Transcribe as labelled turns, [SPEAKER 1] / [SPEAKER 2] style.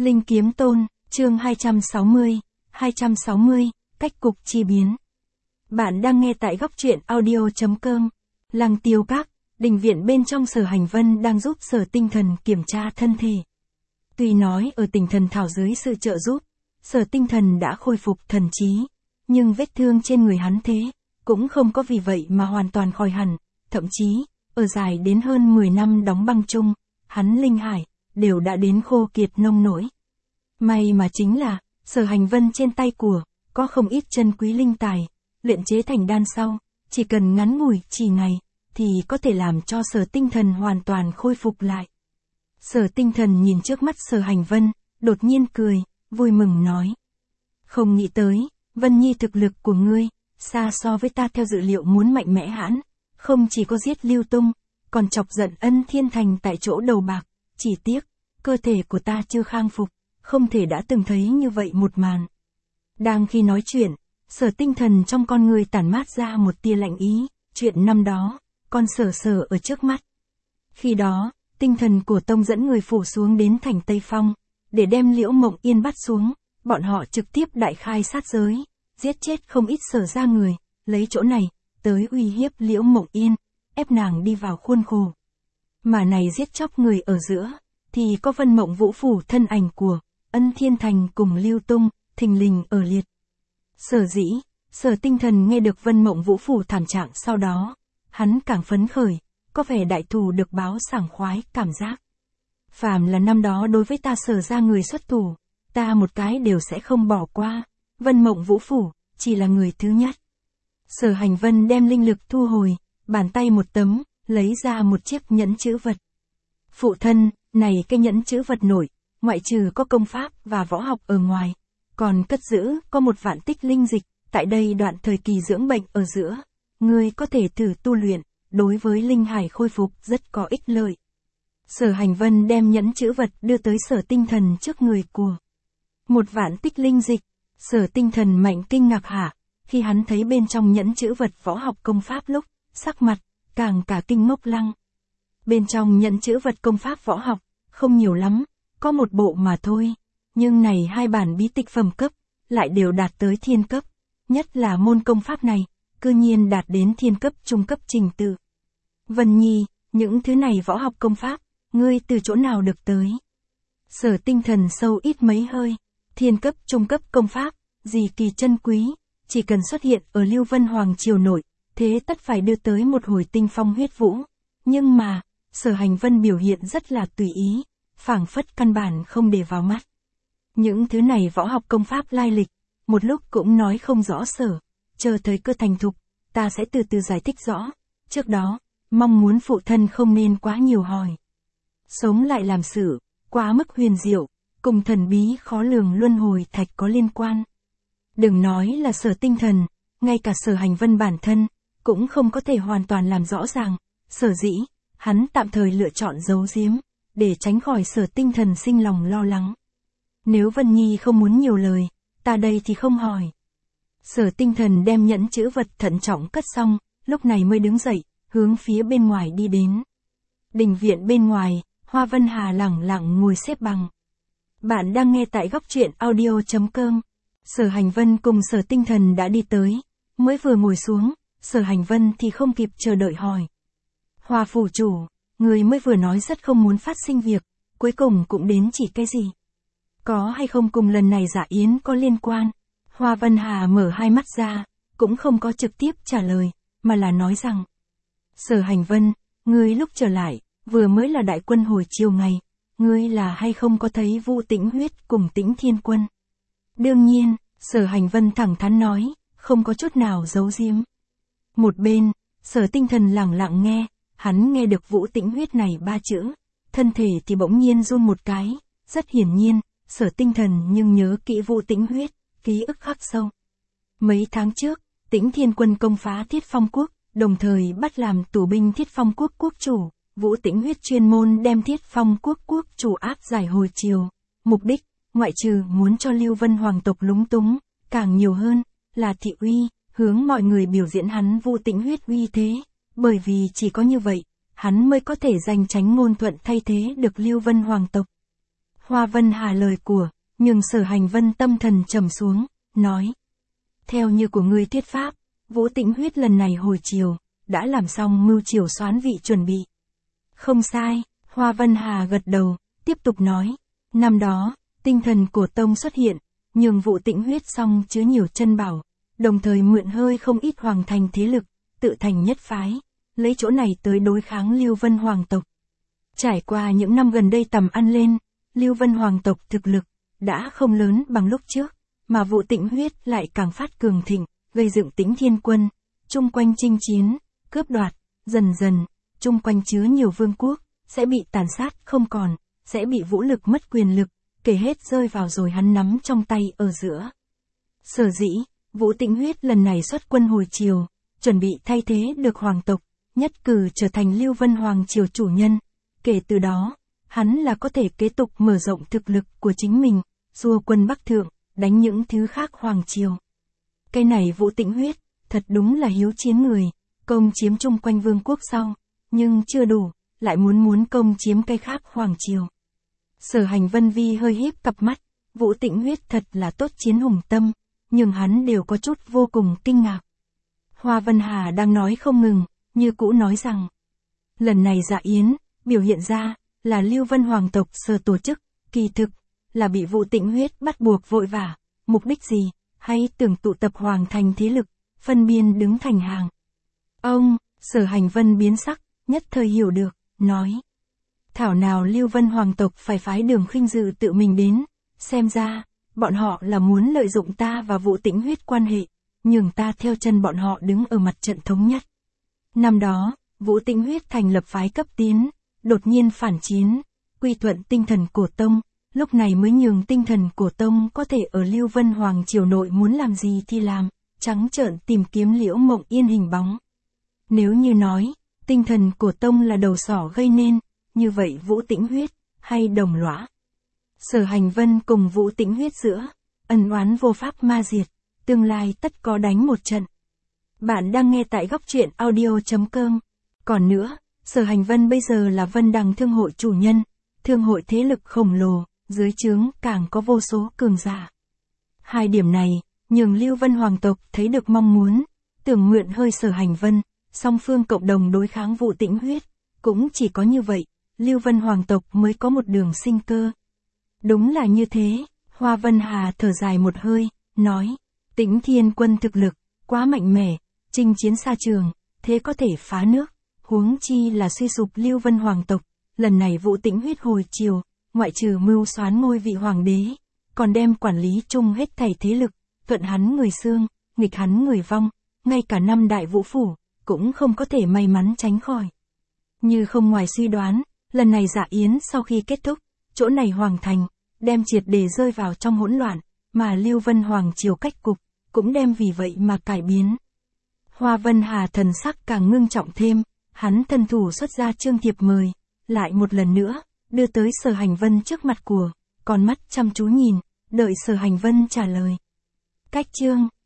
[SPEAKER 1] Linh Kiếm Tôn, chương 260, cách cục chi biến. Bạn đang nghe tại góc truyện audio.com. Lăng Tiêu Các, đình viện bên trong Sở Hành Vân đang giúp Sở Tinh Thần kiểm tra thân thể. Tuy nói ở Tinh Thần Thảo dưới sự trợ giúp, Sở Tinh Thần đã khôi phục thần trí, nhưng vết thương trên người hắn thế, cũng không có vì vậy mà hoàn toàn khỏi hẳn, thậm chí, ở dài đến hơn 10 năm đóng băng chung, hắn linh hải, đều đã đến khô kiệt nông nỗi. May mà chính là, Sở Hành Vân trên tay của, có không ít chân quý linh tài, luyện chế thành đan sau, chỉ cần ngắn ngủi chỉ ngày, thì có thể làm cho Sở Tinh Thần hoàn toàn khôi phục lại. Sở Tinh Thần nhìn trước mắt Sở Hành Vân, đột nhiên cười, vui mừng nói. Không nghĩ tới, Vân Nhi thực lực của ngươi, xa so với ta theo dự liệu muốn mạnh mẽ hãn, không chỉ có giết Lưu Tung, còn chọc giận Ân Thiên Thành tại chỗ đầu bạc, chỉ tiếc, cơ thể của ta chưa khang phục, không thể đã từng thấy như vậy một màn. Đang khi nói chuyện, Sở Tinh Thần trong con người tản mát ra một tia lạnh ý, chuyện năm đó, con Sở ở trước mắt. Khi đó, tinh thần của Tông dẫn người phủ xuống đến thành Tây Phong, để đem Liễu Mộng Yên bắt xuống, bọn họ trực tiếp đại khai sát giới, giết chết không ít Sở ra người, lấy chỗ này, tới uy hiếp Liễu Mộng Yên, ép nàng đi vào khuôn khổ. Mà này giết chóc người ở giữa, thì có Vân Mộng Vũ phủ thân ảnh của Ân Thiên Thành cùng Lưu Tung, thình lình ở liệt. Sở dĩ, Sở Tinh Thần nghe được Vân Mộng Vũ phủ thảm trạng sau đó, hắn càng phấn khởi, có vẻ đại thù được báo sảng khoái cảm giác. Phàm là năm đó đối với ta Sở ra người xuất thủ, ta một cái đều sẽ không bỏ qua, Vân Mộng Vũ phủ, chỉ là người thứ nhất. Sở Hành Vân đem linh lực thu hồi, bàn tay một tấm, lấy ra một chiếc nhẫn chữ vật. Phụ thân, này cái nhẫn chữ vật nổi, ngoại trừ có công pháp và võ học ở ngoài, còn cất giữ có 1 vạn tích linh dịch, tại đây đoạn thời kỳ dưỡng bệnh ở giữa, ngươi có thể thử tu luyện, đối với linh hải khôi phục rất có ích lợi. Sở Hành Vân đem nhẫn chữ vật đưa tới Sở Tinh Thần trước người của. 1 vạn tích linh dịch, Sở Tinh Thần mạnh kinh ngạc hả, khi hắn thấy bên trong nhẫn chữ vật võ học công pháp lúc, sắc mặt, càng cả kinh ngốc lăng. Bên trong nhẫn chữ vật công pháp võ học, không nhiều lắm, có 1 bộ mà thôi, nhưng này 2 bản bí tịch phẩm cấp, lại đều đạt tới thiên cấp, nhất là môn công pháp này, cư nhiên đạt đến thiên cấp trung cấp trình tự. Vân Nhi, những thứ này võ học công pháp, ngươi từ chỗ nào được tới? Sở Tinh Thần sâu ít mấy hơi, thiên cấp trung cấp công pháp, gì kỳ chân quý, chỉ cần xuất hiện ở Lưu Vân Hoàng triều nội, thế tất phải đưa tới một hồi tinh phong huyết vũ. Nhưng mà, Sở Hành Vân biểu hiện rất là tùy ý, phảng phất căn bản không để vào mắt. Những thứ này võ học công pháp lai lịch, một lúc cũng nói không rõ sở, chờ thời cơ thành thục, ta sẽ từ từ giải thích rõ. Trước đó, mong muốn phụ thân không nên quá nhiều hỏi. Sống lại làm sự, quá mức huyền diệu, cùng thần bí khó lường luân hồi thạch có liên quan. Đừng nói là Sở Tinh Thần, ngay cả Sở Hành Vân bản thân, cũng không có thể hoàn toàn làm rõ ràng, sở dĩ, hắn tạm thời lựa chọn giấu giếm, để tránh khỏi Sở Tinh Thần sinh lòng lo lắng. Nếu Vân Nhi không muốn nhiều lời, ta đây thì không hỏi. Sở Tinh Thần đem nhẫn chữ vật thận trọng cất xong, lúc này mới đứng dậy, hướng phía bên ngoài đi đến. Đình viện bên ngoài, Hoa Vân Hà lẳng lặng ngồi xếp bằng. Bạn đang nghe tại góc truyện audio.com. Sở Hành Vân cùng Sở Tinh Thần đã đi tới, mới vừa ngồi xuống, Sở Hành Vân thì không kịp chờ đợi hỏi. Hoa phủ chủ, người mới vừa nói rất không muốn phát sinh việc, cuối cùng cũng đến chỉ cái gì? Có hay không cùng lần này dạ yến có liên quan? Hoa Vân Hà mở hai mắt ra, cũng không có trực tiếp trả lời, mà là nói rằng. Sở Hành Vân, ngươi lúc trở lại, vừa mới là đại quân hồi chiều ngày, ngươi là hay không có thấy Vu Tĩnh Huyết cùng Tĩnh Thiên Quân? Đương nhiên, Sở Hành Vân thẳng thắn nói, không có chút nào giấu giếm. Một bên, Sở Tinh Thần lẳng lặng nghe, hắn nghe được Vũ Tĩnh Huyết này 3 chữ, thân thể thì bỗng nhiên run một cái, rất hiển nhiên, Sở Tinh Thần nhưng nhớ kỹ Vũ Tĩnh Huyết, ký ức khắc sâu. Mấy tháng trước, Tĩnh Thiên Quân công phá Thiết Phong Quốc, đồng thời bắt làm tù binh Thiết Phong Quốc quốc chủ, Vũ Tĩnh Huyết chuyên môn đem Thiết Phong Quốc quốc chủ áp giải hồi triều, mục đích, ngoại trừ muốn cho Lưu Vân Hoàng tộc lúng túng, càng nhiều hơn, là thị uy, hướng mọi người biểu diễn hắn Vũ Tĩnh Huyết uy thế, bởi vì chỉ có như vậy, hắn mới có thể giành tránh ngôn thuận thay thế được Lưu Vân Hoàng tộc. Hoa Vân Hà lời của, nhưng Sở Hành Vân tâm thần trầm xuống, nói. Theo như của ngươi thuyết pháp, Vũ Tĩnh Huyết lần này hồi chiều, đã làm xong mưu triều soán vị chuẩn bị. Không sai, Hoa Vân Hà gật đầu, tiếp tục nói. Năm đó, tinh thần của Tông xuất hiện, nhường Vũ Tĩnh Huyết xong chứa nhiều chân bảo, đồng thời mượn hơi không ít hoàng thành thế lực, tự thành nhất phái, lấy chỗ này tới đối kháng Lưu Vân Hoàng tộc. Trải qua những năm gần đây tầm ăn lên, Lưu Vân Hoàng tộc thực lực đã không lớn bằng lúc trước, mà Vũ Tĩnh Huyết lại càng phát cường thịnh, gây dựng Tĩnh Thiên Quân, chung quanh chinh chiến, cướp đoạt, dần dần, chung quanh chứa nhiều vương quốc, sẽ bị tàn sát không còn, sẽ bị vũ lực mất quyền lực, kể hết rơi vào rồi hắn nắm trong tay ở giữa. Sở dĩ, Vũ Tĩnh Huyết lần này xuất quân hồi triều, chuẩn bị thay thế được hoàng tộc, nhất cử trở thành Lưu Vân Hoàng triều chủ nhân. Kể từ đó, hắn là có thể kế tục mở rộng thực lực của chính mình, xua quân Bắc Thượng, đánh những thứ khác hoàng triều. Cái này Vũ Tĩnh Huyết, thật đúng là hiếu chiến người, công chiếm chung quanh vương quốc sau, nhưng chưa đủ, lại muốn công chiếm cái khác hoàng triều. Sở Hành Vân Vi hơi híp cặp mắt, Vũ Tĩnh Huyết thật là tốt chiến hùng tâm, nhưng hắn đều có chút vô cùng kinh ngạc. Hoa Vân Hà đang nói không ngừng, như cũ nói rằng, lần này dạ yến, biểu hiện ra, là Lưu Vân Hoàng tộc sở tổ chức, kỳ thực, là bị Vũ Tĩnh Huyết bắt buộc vội vã, mục đích gì, hay tưởng tụ tập hoàng thành thế lực, phân biên đứng thành hàng. Ông, Sở Hành Vân biến sắc, nhất thời hiểu được, nói. Thảo nào Lưu Vân Hoàng tộc phải phái Đường Khinh Dự tự mình đến, xem ra, bọn họ là muốn lợi dụng ta và Vũ Tĩnh Huyết quan hệ, nhường ta theo chân bọn họ đứng ở mặt trận thống nhất. Năm đó, Vũ Tĩnh Huyết thành lập phái cấp tiến, đột nhiên phản chiến, quy thuận tinh thần cổ tông, lúc này mới nhường tinh thần cổ tông có thể ở Lưu Vân Hoàng triều nội muốn làm gì thì làm, trắng trợn tìm kiếm Liễu Mộng Yên hình bóng. Nếu như nói, tinh thần cổ tông là đầu sỏ gây nên, như vậy Vũ Tĩnh Huyết, hay đồng lõa. Sở Hành Vân cùng Vũ Tĩnh Huyết giữa, ân oán vô pháp ma diệt, tương lai tất có đánh một trận. Bạn đang nghe tại góc truyện audio.com. Còn nữa, Sở Hành Vân bây giờ là Vân Đằng Thương hội chủ nhân, thương hội thế lực khổng lồ, dưới trướng càng có vô số cường giả. Hai điểm này, nhường Lưu Vân Hoàng tộc thấy được mong muốn, tưởng mượn hơi Sở Hành Vân, song phương cộng đồng đối kháng Vũ Tĩnh Huyết, cũng chỉ có như vậy, Lưu Vân Hoàng tộc mới có một đường sinh cơ. Đúng là như thế, Hoa Vân Hà thở dài một hơi, nói, Tĩnh Thiên Quân thực lực, quá mạnh mẽ, chinh chiến xa trường, thế có thể phá nước, huống chi là suy sụp Lưu Vân Hoàng tộc, lần này Vũ Tĩnh Huyết hồi triều, ngoại trừ mưu soán ngôi vị hoàng đế, còn đem quản lý chung hết thảy thế lực, thuận hắn người xương, nghịch hắn người vong, ngay cả năm đại vũ phủ, cũng không có thể may mắn tránh khỏi. Như không ngoài suy đoán, lần này dạ yến sau khi kết thúc, chỗ này hoàng thành, đem triệt để rơi vào trong hỗn loạn, mà Lưu Vân Hoàng triều cách cục, cũng đem vì vậy mà cải biến. Hoa Vân Hà thần sắc càng ngưng trọng thêm, hắn thân thủ xuất ra chương thiệp mời, lại một lần nữa, đưa tới Sở Hành Vân trước mặt của, con mắt chăm chú nhìn, đợi Sở Hành Vân trả lời. Cách chương